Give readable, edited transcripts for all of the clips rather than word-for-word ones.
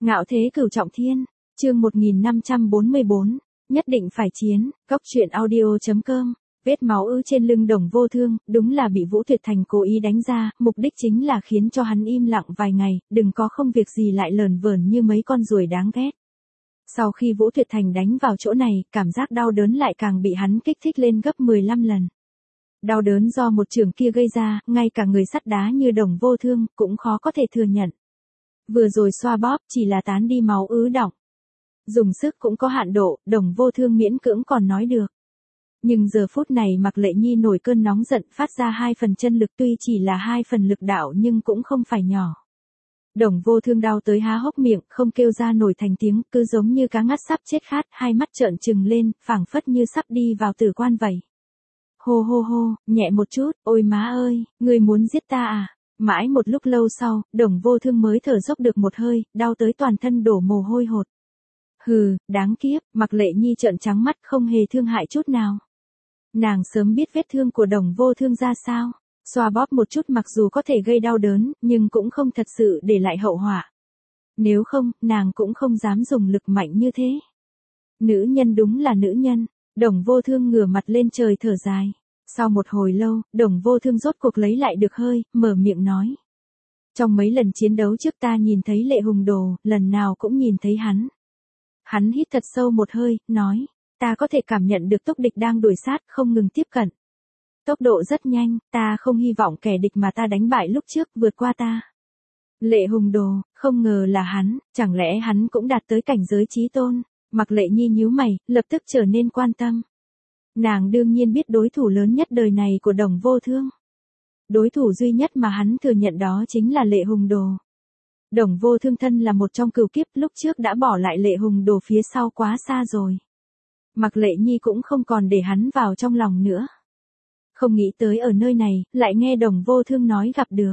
Ngạo thế cửu trọng thiên, chương 1544, nhất định phải chiến, góc truyện audio.com, vết máu ứ trên lưng Đồng Vô Thương, đúng là bị Vũ Tuyệt Thành cố ý đánh ra, mục đích chính là khiến cho hắn im lặng vài ngày, đừng có không việc gì lại lờn vờn như mấy con ruồi đáng ghét. Sau khi Vũ Tuyệt Thành đánh vào chỗ này, cảm giác đau đớn lại càng bị hắn kích thích lên gấp 15 lần. Đau đớn do một trường kia gây ra, ngay cả người sắt đá như Đồng Vô Thương, cũng khó có thể thừa nhận. Vừa rồi xoa bóp, chỉ là tán đi máu ứ đọng. Dùng sức cũng có hạn độ, Đồng Vô Thương miễn cưỡng còn nói được. Nhưng giờ phút này Mạc Lệ Nhi nổi cơn nóng giận phát ra 2 phần chân lực, tuy chỉ là 2 phần lực đạo nhưng cũng không phải nhỏ. Đồng Vô Thương đau tới há hốc miệng, không kêu ra nổi thành tiếng, cứ giống như cá ngắt sắp chết khát, hai mắt trợn trừng lên, phảng phất như sắp đi vào tử quan vậy. Hô hô hô, nhẹ một chút, ôi má ơi, ngươi muốn giết ta à? Mãi một lúc lâu sau, Đồng Vô Thương mới thở dốc được một hơi, đau tới toàn thân đổ mồ hôi hột. Hừ, đáng kiếp, Mạc Lệ Nhi trợn trắng mắt không hề thương hại chút nào. Nàng sớm biết vết thương của Đồng Vô Thương ra sao. Xoa bóp một chút mặc dù có thể gây đau đớn, nhưng cũng không thật sự để lại hậu họa. Nếu không, nàng cũng không dám dùng lực mạnh như thế. Nữ nhân đúng là nữ nhân. Đồng Vô Thương ngửa mặt lên trời thở dài. Sau một hồi lâu, Đồng Vô Thương rốt cuộc lấy lại được hơi, mở miệng nói. Trong mấy lần chiến đấu trước ta nhìn thấy Lệ Hùng Đồ, lần nào cũng nhìn thấy hắn. Hắn hít thật sâu một hơi, nói. Ta có thể cảm nhận được túc địch đang đuổi sát, không ngừng tiếp cận. Tốc độ rất nhanh, ta không hy vọng kẻ địch mà ta đánh bại lúc trước vượt qua ta. Lệ Hùng Đồ, không ngờ là hắn, chẳng lẽ hắn cũng đạt tới cảnh giới chí tôn? Mạc Lệ Nhi nhíu mày, lập tức trở nên quan tâm. Nàng đương nhiên biết đối thủ lớn nhất đời này của Đồng Vô Thương. Đối thủ duy nhất mà hắn thừa nhận đó chính là Lệ Hùng Đồ. Đồng Vô Thương thân là một trong cửu kiếp, lúc trước đã bỏ lại Lệ Hùng Đồ phía sau quá xa rồi. Mạc Lệ Nhi cũng không còn để hắn vào trong lòng nữa. Không nghĩ tới ở nơi này, lại nghe Đồng Vô Thương nói gặp được.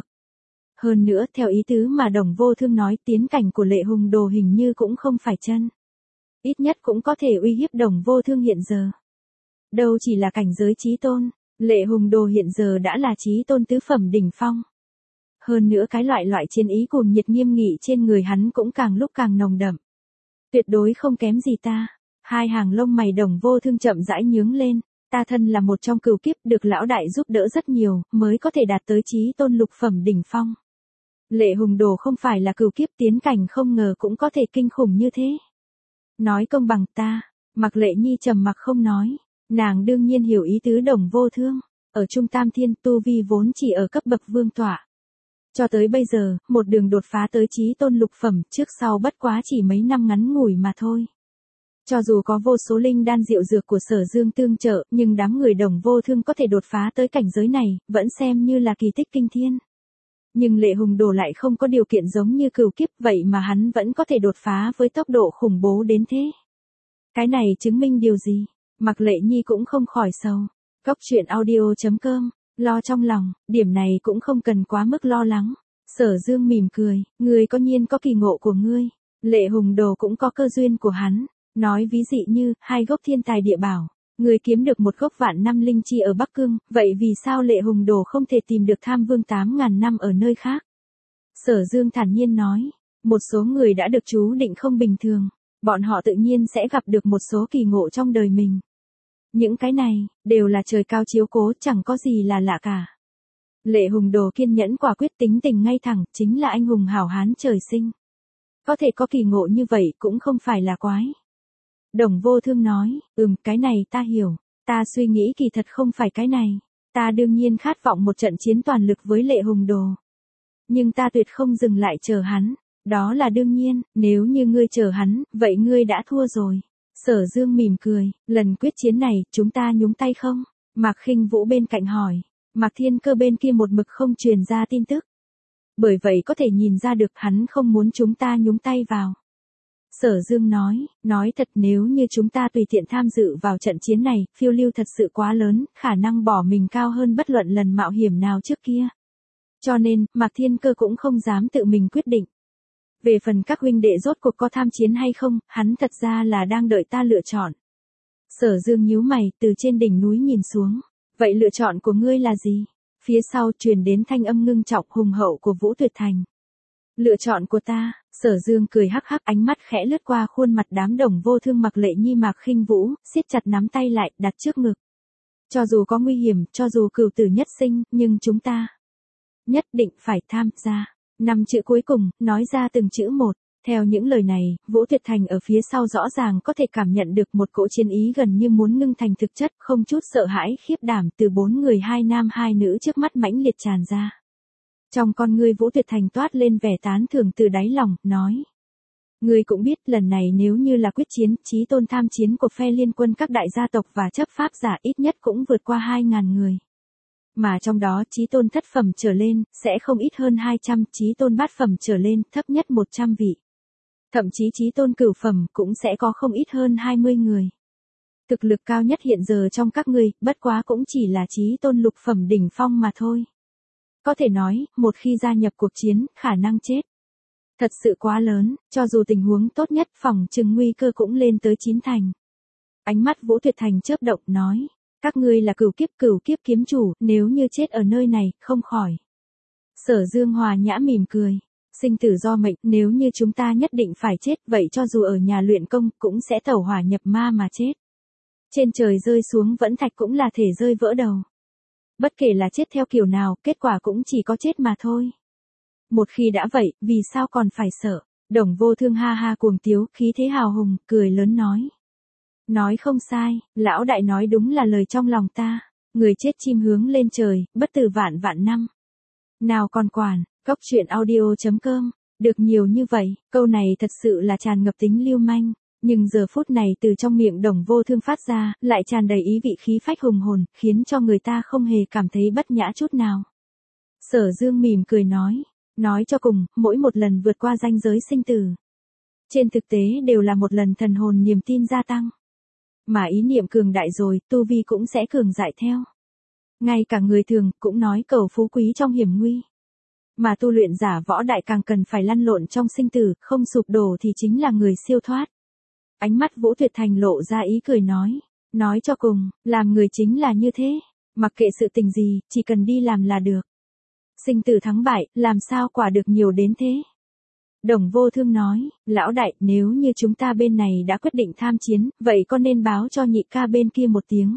Hơn nữa, theo ý tứ mà Đồng Vô Thương nói, tiến cảnh của Lệ Hùng Đồ hình như cũng không phải chân. Ít nhất cũng có thể uy hiếp Đồng Vô Thương hiện giờ. Đâu chỉ là cảnh giới chí tôn, Lệ Hùng Đồ hiện giờ đã là chí tôn tứ phẩm đỉnh phong. Hơn nữa cái loại chiến ý cuồng nhiệt nghiêm nghị trên người hắn cũng càng lúc càng nồng đậm. Tuyệt đối không kém gì ta. Hai hàng lông mày Đồng Vô Thương chậm rãi nhướng lên. Ta thân là một trong cửu kiếp được lão đại giúp đỡ rất nhiều, mới có thể đạt tới chí tôn lục phẩm đỉnh phong. Lệ Hùng Đồ không phải là cửu kiếp tiến cảnh, không ngờ cũng có thể kinh khủng như thế. Nói công bằng ta, Mạc Lệ Nhi trầm mặc không nói. Nàng đương nhiên hiểu ý tứ Đồng Vô Thương. Ở Trung Tam Thiên, tu vi vốn chỉ ở cấp bậc vương tọa. Cho tới bây giờ, một đường đột phá tới chí tôn lục phẩm, trước sau bất quá chỉ mấy năm ngắn ngủi mà thôi. Cho dù có vô số linh đan diệu dược của Sở Dương tương trợ, nhưng đám người Đồng Vô Thương có thể đột phá tới cảnh giới này, vẫn xem như là kỳ tích kinh thiên. Nhưng Lệ Hùng Đồ lại không có điều kiện giống như cửu kiếp, vậy mà hắn vẫn có thể đột phá với tốc độ khủng bố đến thế. Cái này chứng minh điều gì? Mạc Lệ Nhi cũng không khỏi sầu. Góc truyện audio.com, lo trong lòng, điểm này cũng không cần quá mức lo lắng. Sở Dương mỉm cười, ngươi có nhiên có kỳ ngộ của ngươi. Lệ Hùng Đồ cũng có cơ duyên của hắn. Nói ví dụ như, 2 gốc thiên tài địa bảo, người kiếm được một gốc vạn năm linh chi ở Bắc Cương, vậy vì sao Lệ Hùng Đồ không thể tìm được Tham Vương 8.000 năm ở nơi khác? Sở Dương thản nhiên nói, một số người đã được chú định không bình thường, bọn họ tự nhiên sẽ gặp được một số kỳ ngộ trong đời mình. Những cái này, đều là trời cao chiếu cố, chẳng có gì là lạ cả. Lệ Hùng Đồ kiên nhẫn quả quyết, tính tình ngay thẳng, chính là anh hùng hảo hán trời sinh. Có thể có kỳ ngộ như vậy cũng không phải là quái. Đồng Vô Thương nói, cái này ta hiểu, ta suy nghĩ kỳ thật không phải cái này, ta đương nhiên khát vọng một trận chiến toàn lực với Lệ Hùng Đồ. Nhưng ta tuyệt không dừng lại chờ hắn, đó là đương nhiên, nếu như ngươi chờ hắn, vậy ngươi đã thua rồi. Sở Dương mỉm cười, lần quyết chiến này, chúng ta nhúng tay không? Mạc Khinh Vũ bên cạnh hỏi, Mạc Thiên Cơ bên kia một mực không truyền ra tin tức. Bởi vậy có thể nhìn ra được hắn không muốn chúng ta nhúng tay vào. Sở Dương nói thật, nếu như chúng ta tùy tiện tham dự vào trận chiến này, phiêu lưu thật sự quá lớn, khả năng bỏ mình cao hơn bất luận lần mạo hiểm nào trước kia. Cho nên, Mạc Thiên Cơ cũng không dám tự mình quyết định. Về phần các huynh đệ rốt cuộc có tham chiến hay không, hắn thật ra là đang đợi ta lựa chọn. Sở Dương nhíu mày, từ trên đỉnh núi nhìn xuống. Vậy lựa chọn của ngươi là gì? Phía sau truyền đến thanh âm ngưng trọng hùng hậu của Vũ Tuyệt Thành. Lựa chọn của ta, Sở Dương cười hắc hắc, ánh mắt khẽ lướt qua khuôn mặt đám Đồng Vô Thương, Mạc Lệ Nhi, Mạc Khinh Vũ, siết chặt nắm tay lại, đặt trước ngực. Cho dù có nguy hiểm, cho dù cửu tử nhất sinh, nhưng chúng ta nhất định phải tham gia. 5 chữ cuối cùng, nói ra từng chữ một. Theo những lời này, Vũ Tuyệt Thành ở phía sau rõ ràng có thể cảm nhận được một cỗ chiến ý gần như muốn ngưng thành thực chất, không chút sợ hãi khiếp đảm từ 4 người 2 nam 2 nữ trước mắt mãnh liệt tràn ra. Trong con ngươi Vũ Tuyệt Thành toát lên vẻ tán thưởng từ đáy lòng, nói. Ngươi cũng biết lần này nếu như là quyết chiến, chí tôn tham chiến của phe liên quân các đại gia tộc và chấp pháp giả ít nhất cũng vượt qua 2.000 người. Mà trong đó chí tôn thất phẩm trở lên, sẽ không ít hơn 200, chí tôn bát phẩm trở lên, thấp nhất 100 vị. Thậm chí chí tôn cửu phẩm cũng sẽ có không ít hơn 20 người. Thực lực cao nhất hiện giờ trong các ngươi, bất quá cũng chỉ là chí tôn lục phẩm đỉnh phong mà thôi. Có thể nói, một khi gia nhập cuộc chiến, khả năng chết thật sự quá lớn, cho dù tình huống tốt nhất, phòng chừng nguy cơ cũng lên tới 9 thành. Ánh mắt Vũ Tuyệt Thành chớp động, nói, các ngươi là cửu kiếp kiếm chủ, nếu như chết ở nơi này, không khỏi. Sở Dương hòa nhã mỉm cười, sinh tử do mệnh, nếu như chúng ta nhất định phải chết, vậy cho dù ở nhà luyện công, cũng sẽ tẩu hỏa nhập ma mà chết. Trên trời rơi xuống vẫn thạch cũng là thể rơi vỡ đầu. Bất kể là chết theo kiểu nào, kết quả cũng chỉ có chết mà thôi. Một khi đã vậy, vì sao còn phải sợ? Đồng Vô Thương ha ha cuồng tiếu, khí thế hào hùng, cười lớn nói. Nói không sai, lão đại nói đúng là lời trong lòng ta. Người chết chim hướng lên trời, bất tử vạn vạn năm. Nào còn quản, Cốc Truyện Audio.com, được nhiều như vậy, câu này thật sự là tràn ngập tính lưu manh. Nhưng giờ phút này từ trong miệng Đồng Vô Thương phát ra, lại tràn đầy ý vị khí phách hùng hồn, khiến cho người ta không hề cảm thấy bất nhã chút nào. Sở Dương mỉm cười nói cho cùng, mỗi một lần vượt qua ranh giới sinh tử, trên thực tế đều là một lần thần hồn niềm tin gia tăng. Mà ý niệm cường đại rồi, tu vi cũng sẽ cường dại theo. Ngay cả người thường, cũng nói cầu phú quý trong hiểm nguy. Mà tu luyện giả võ đại càng cần phải lăn lộn trong sinh tử, không sụp đổ thì chính là người siêu thoát. Ánh mắt Vũ Tuyệt Thành lộ ra ý cười nói cho cùng, làm người chính là như thế, mặc kệ sự tình gì, chỉ cần đi làm là được. Sinh tử thắng bại, làm sao quả được nhiều đến thế? Đồng Vô Thương nói, lão đại, nếu như chúng ta bên này đã quyết định tham chiến, vậy có nên báo cho nhị ca bên kia một tiếng?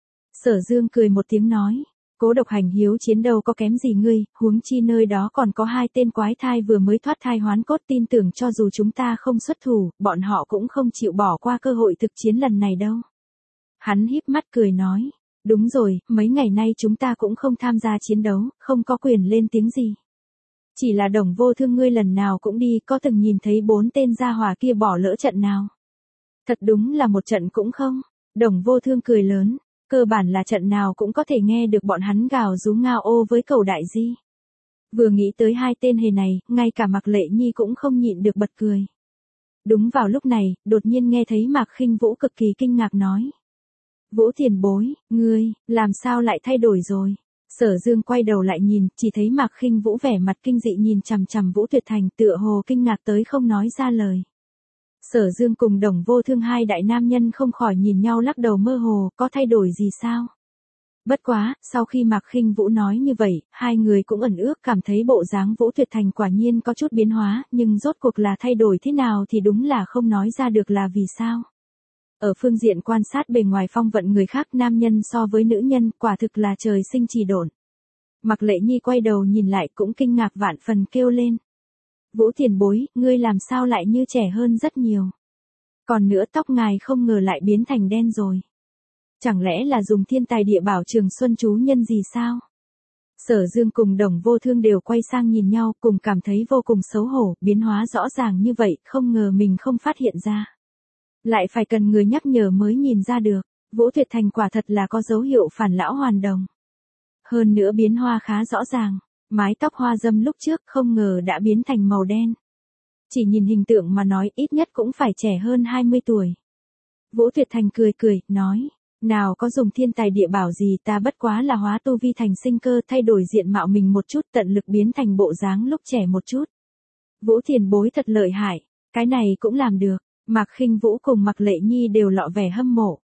Sở Dương cười một tiếng nói, Cố Độc hành hiếu chiến đâu có kém gì ngươi, huống chi nơi đó còn có 2 tên quái thai vừa mới thoát thai hoán cốt, tin tưởng cho dù chúng ta không xuất thủ, bọn họ cũng không chịu bỏ qua cơ hội thực chiến lần này đâu. Hắn híp mắt cười nói, đúng rồi, mấy ngày nay chúng ta cũng không tham gia chiến đấu, không có quyền lên tiếng gì. Chỉ là Đồng Vô Thương ngươi lần nào cũng đi, có từng nhìn thấy 4 tên gia hỏa kia bỏ lỡ trận nào? Thật đúng là một trận cũng không. Đồng Vô Thương cười lớn, cơ bản là trận nào cũng có thể nghe được bọn hắn gào rú ngao ô với cầu đại di. Vừa nghĩ tới 2 tên hề này, ngay cả Mạc Lệ Nhi cũng không nhịn được bật cười. Đúng vào lúc này, đột nhiên nghe thấy Mạc Khinh Vũ cực kỳ kinh ngạc nói. Vũ tiền bối, ngươi, làm sao lại thay đổi rồi? Sở Dương quay đầu lại nhìn, chỉ thấy Mạc Khinh Vũ vẻ mặt kinh dị nhìn chằm chằm Vũ Tuyệt Thành, tựa hồ kinh ngạc tới không nói ra lời. Sở Dương cùng Đồng Vô Thương, 2 đại nam nhân không khỏi nhìn nhau lắc đầu mơ hồ, có thay đổi gì sao? Bất quá, sau khi Mạc Khinh Vũ nói như vậy, 2 người cũng ẩn ước cảm thấy bộ dáng Vũ Tuyệt Thành quả nhiên có chút biến hóa, nhưng rốt cuộc là thay đổi thế nào thì đúng là không nói ra được là vì sao. Ở phương diện quan sát bề ngoài phong vận người khác, nam nhân so với nữ nhân, quả thực là trời sinh trì độn. Mạc Lệ Nhi quay đầu nhìn lại cũng kinh ngạc vạn phần kêu lên. Vũ tiền bối, ngươi làm sao lại như trẻ hơn rất nhiều. Còn nữa tóc ngài không ngờ lại biến thành đen rồi. Chẳng lẽ là dùng thiên tài địa bảo Trường Xuân chú nhân gì sao? Sở Dương cùng Đồng Vô Thương đều quay sang nhìn nhau, cùng cảm thấy vô cùng xấu hổ, biến hóa rõ ràng như vậy, không ngờ mình không phát hiện ra. Lại phải cần người nhắc nhở mới nhìn ra được, Vũ Tuyệt Thành quả thật là có dấu hiệu phản lão hoàn đồng. Hơn nữa biến hoa khá rõ ràng, mái tóc hoa dâm lúc trước không ngờ đã biến thành màu đen. Chỉ nhìn hình tượng mà nói ít nhất cũng phải trẻ hơn 20 tuổi. Vũ Tuyệt Thành cười, nói, nào có dùng thiên tài địa bảo gì, ta bất quá là hóa tu vi thành sinh cơ, thay đổi diện mạo mình một chút, tận lực biến thành bộ dáng lúc trẻ một chút. Vũ tiền bối thật lợi hại, cái này cũng làm được. Mạc Khinh Vũ cùng Mạc Lệ Nhi đều lộ vẻ hâm mộ.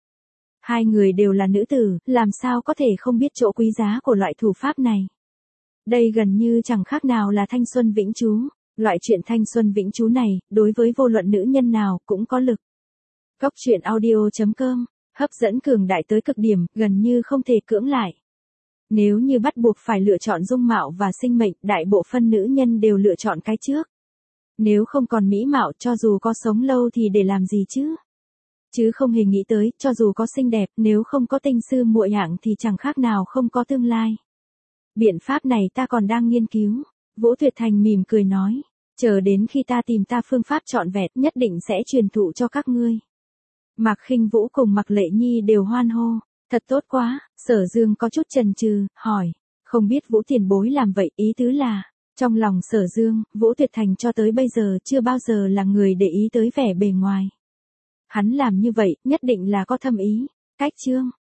2 người đều là nữ tử, làm sao có thể không biết chỗ quý giá của loại thủ pháp này. Đây gần như chẳng khác nào là thanh xuân vĩnh trú. Loại chuyện thanh xuân vĩnh trú này, đối với vô luận nữ nhân nào cũng có lực. Góc truyện audio.com, hấp dẫn cường đại tới cực điểm, gần như không thể cưỡng lại. Nếu như bắt buộc phải lựa chọn dung mạo và sinh mệnh, đại bộ phân nữ nhân đều lựa chọn cái trước. Nếu không còn mỹ mạo, cho dù có sống lâu thì để làm gì chứ? Chứ không hề nghĩ tới, cho dù có xinh đẹp, nếu không có tinh sư muội hạng thì chẳng khác nào không có tương lai. Biện pháp này ta còn đang nghiên cứu. Vũ Tuyệt Thành mỉm cười nói, chờ đến khi ta tìm ta phương pháp trọn vẹn, nhất định sẽ truyền thụ cho các ngươi. Mạc Khinh Vũ cùng Mạc Lệ Nhi đều hoan hô, thật tốt quá. Sở Dương có chút chần chừ, hỏi, không biết Vũ tiền bối làm vậy, ý tứ là, trong lòng Sở Dương, Vũ Tuyệt Thành cho tới bây giờ chưa bao giờ là người để ý tới vẻ bề ngoài. Hắn làm như vậy, nhất định là có thâm ý. Cách chương